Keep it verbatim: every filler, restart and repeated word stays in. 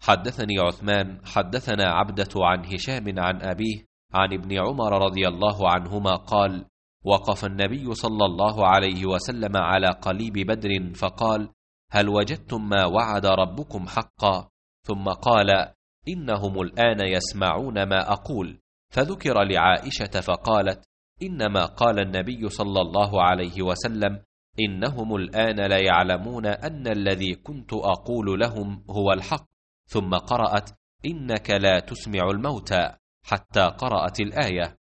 حدثني عثمان حدثنا عبدة عن هشام عن أبيه عن ابن عمر رضي الله عنهما قال: وقف النبي صلى الله عليه وسلم على قليب بدر فقال: هل وجدتم ما وعد ربكم حقا؟ ثم قال: إنهم الآن يسمعون ما أقول. فذكر لعائشة فقالت: إنما قال النبي صلى الله عليه وسلم: إنهم الآن ليعلمون أن الذي كنت أقول لهم هو الحق. ثم قرأت: إنك لا تسمع الموتى، حتى قرأت الآية.